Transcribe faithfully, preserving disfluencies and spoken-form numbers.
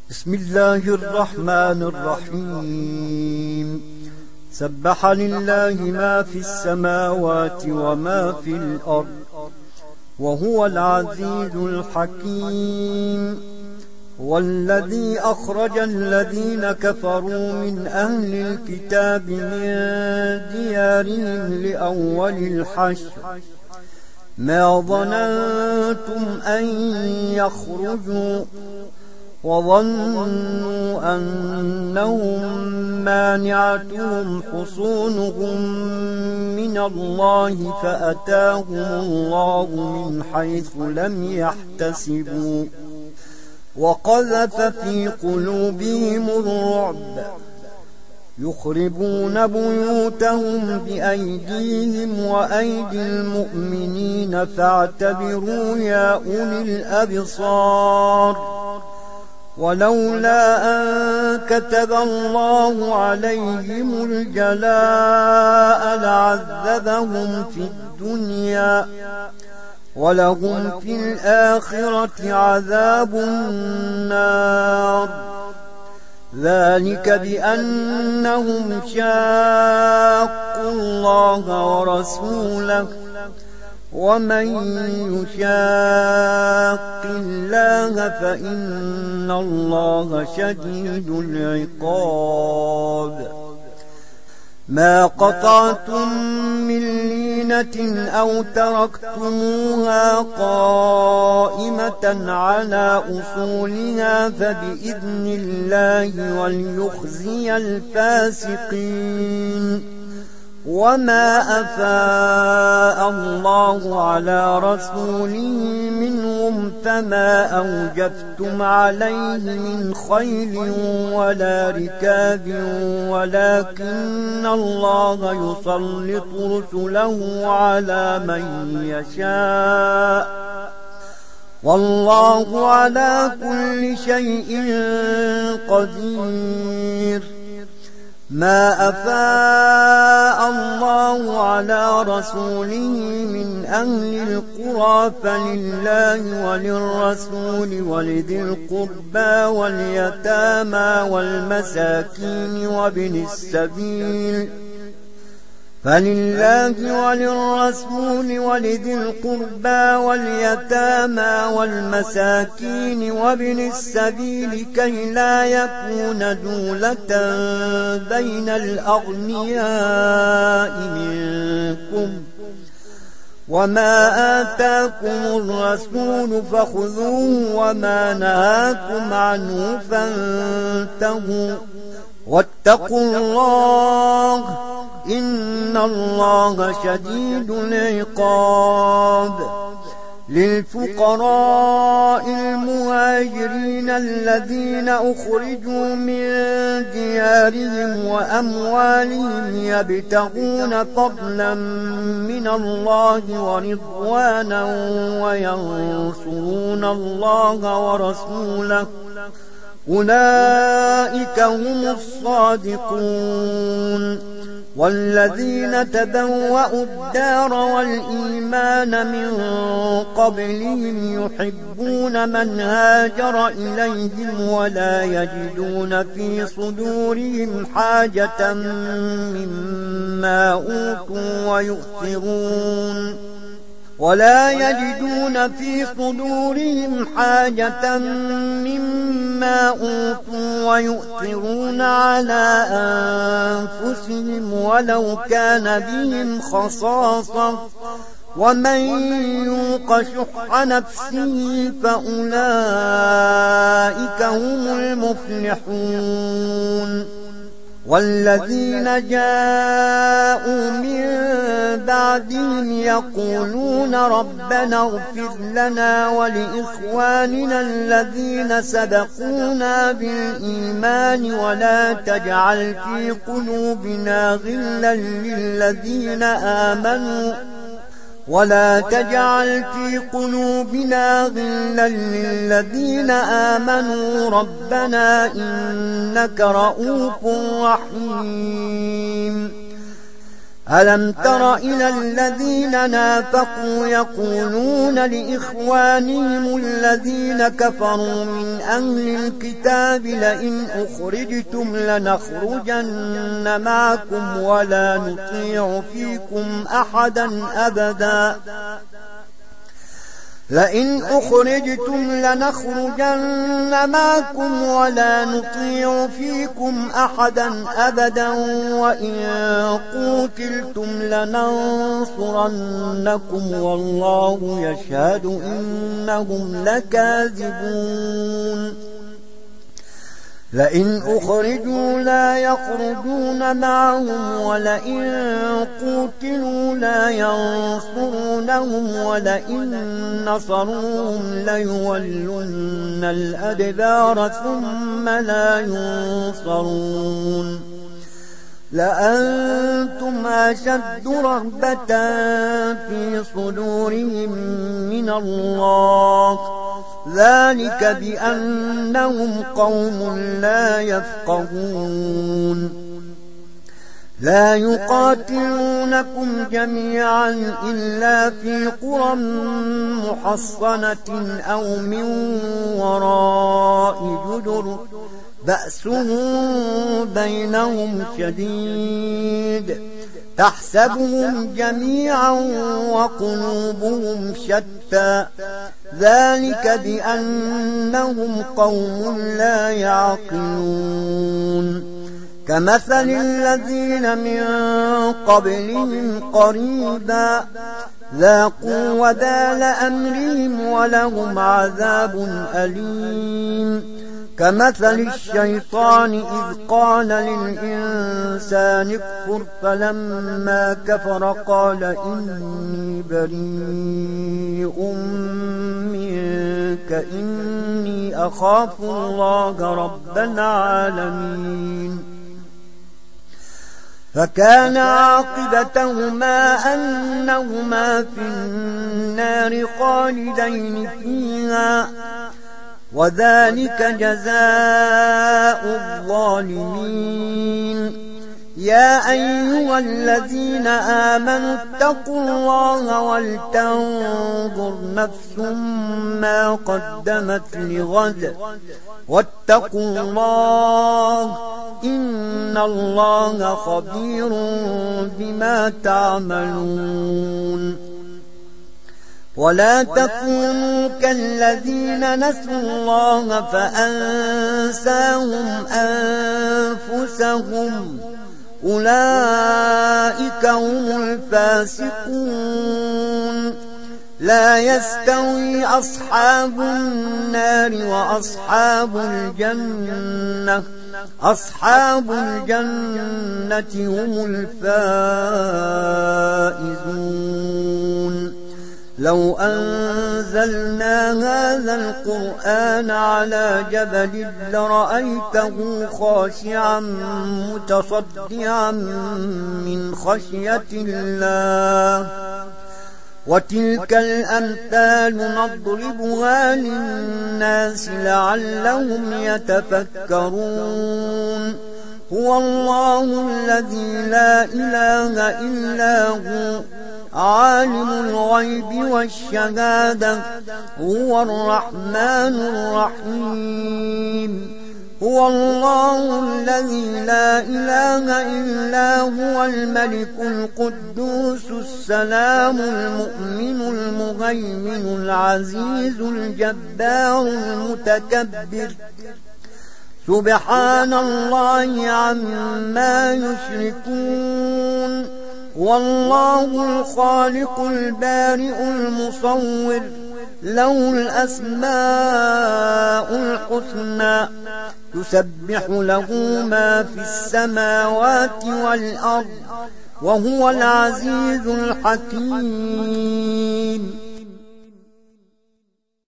بسم الله الرحمن الرحيم. سبح لله ما في السماوات وما في الأرض وهو العزيز الحكيم. والذي أخرج الذين كفروا من أهل الكتاب من ديارهم لأول الحشر ما ظننتم أن يخرجوا وظنوا أنهم مانعتهم حصونهم من الله فأتاهم الله من حيث لم يحتسبوا وقذف في قلوبهم الرعب يخربون بيوتهم بأيديهم وأيدي المؤمنين فاعتبروا يا أولي الأبصار. ولولا أن كتب الله عليهم الجلاء لعذبهم في الدنيا ولهم في الآخرة عذاب النار. ذلك بأنهم شاقوا الله ورسوله ومن يشاق الله فإن الله شديد العقاب. ما قطعتم من لينة أو تركتموها قائمة على أصولها فبإذن الله وليخزي الفاسقين. وما أفاء الله على رسوله منهم فما أوجفتم عليه من خيل ولا ركاب ولكن الله يسلط رسله على من يشاء والله على كل شيء قدير. ما أفاء الله على رسوله من أهل القرى فلله وللرسول ولذي القربى واليتامى والمساكين وابن السبيل فلله وللرسول ولذي القربى واليتامى والمساكين وابن السبيل كي لا يكون دولة بين الأغنياء منكم. وما آتاكم الرسول فخذوه وما نهاكم عنه فانتهوا واتقوا الله إن الله شديد العقاب. للفقراء المهاجرين الذين أخرجوا من ديارهم وأموالهم يبتغون فضلا من الله ورضوانا وينصرون الله ورسوله أولئك هم الصادقون. والذين تبوأوا الدار والإيمان من قبلهم يحبون من هاجر إليهم ولا يجدون في صدورهم حاجة مما أوتوا ويؤثرون ولا يجدون في صدورهم حاجة مما أوتوا ويؤثرون على أنفسهم ولو كان بهم خصاصة ومن يوق شح نفسه فأولئك هم المفلحون. والذين جاءوا من بعدهم يقولون ربنا اغفر لنا ولإخواننا الذين سبقونا بالإيمان ولا تجعل في قلوبنا غلا للذين آمنوا ولا تجعل في قلوبنا غلا للذين آمنوا ربنا إنك رؤوف رحيم. ألم تر إلى الذين نافقوا يقولون لإخوانهم الذين كفروا من أهل الكتاب لئن أخرجتم لنخرجن معكم ولا نطيع فيكم أحدا أبدا لئن أخرجتم لنخرجن معكم ولا نطيع فيكم أحدا أبدا وإن قوتلتم لننصرنكم والله يشهد إنهم لكاذبون لئن أخرجوا لا يخرجون معهم ولئن قوتلوا لا ينصرونهم ولئن نصروهم ليولن الأدبار ثم لا ينصرون لأنتم أشد رهبة في صدورهم من الله ذلك بأنهم قوم لا يفقهون لا يقاتلونكم جميعا إلا في قرى محصنة أو من وراء جدر بأسهم بينهم شديد تحسبهم جميعا وقلوبهم شتى ذلك بأنهم قوم لا يعقلون كمثل الذين من قبلهم قريبا ذاقوا وبال أمرهم ولهم عذاب أليم كمثل الشيطان إذ قال للإنسان اكفر فلما كفر قال إني بريء منك إني أخاف الله رب العالمين فكان عاقبتهما أنهما في النار خالدين فيها وذلك جزاء الظالمين يا أيها الذين آمنوا اتقوا الله ولتنظر نفس ما قدمت لغد واتقوا الله إن الله خبير بما تعملون ولا تكونوا كالذين نسوا الله فأنساهم أنفسهم أولئك هم الفاسقون لا يستوي أصحاب النار وأصحاب الجنة أصحاب الجنة هم الفائزون لو أنزلنا هذا القرآن على جبل لرأيته خاشعا متصدعا من خشية الله وتلك الأمثال نضربها للناس لعلهم يتفكرون هو الله الذي لا إله إلا هو عالم الغيب والشهادة هو الرحمن الرحيم هو الله الذي لا إله إلا هو الملك القدوس السلام المؤمن المهيمن العزيز الجبار المتكبر سبحان الله عما يشركون والله الخالق البارئ المصور له الأسماء الحسنى يسبح له ما في السماوات والأرض وهو العزيز الحكيم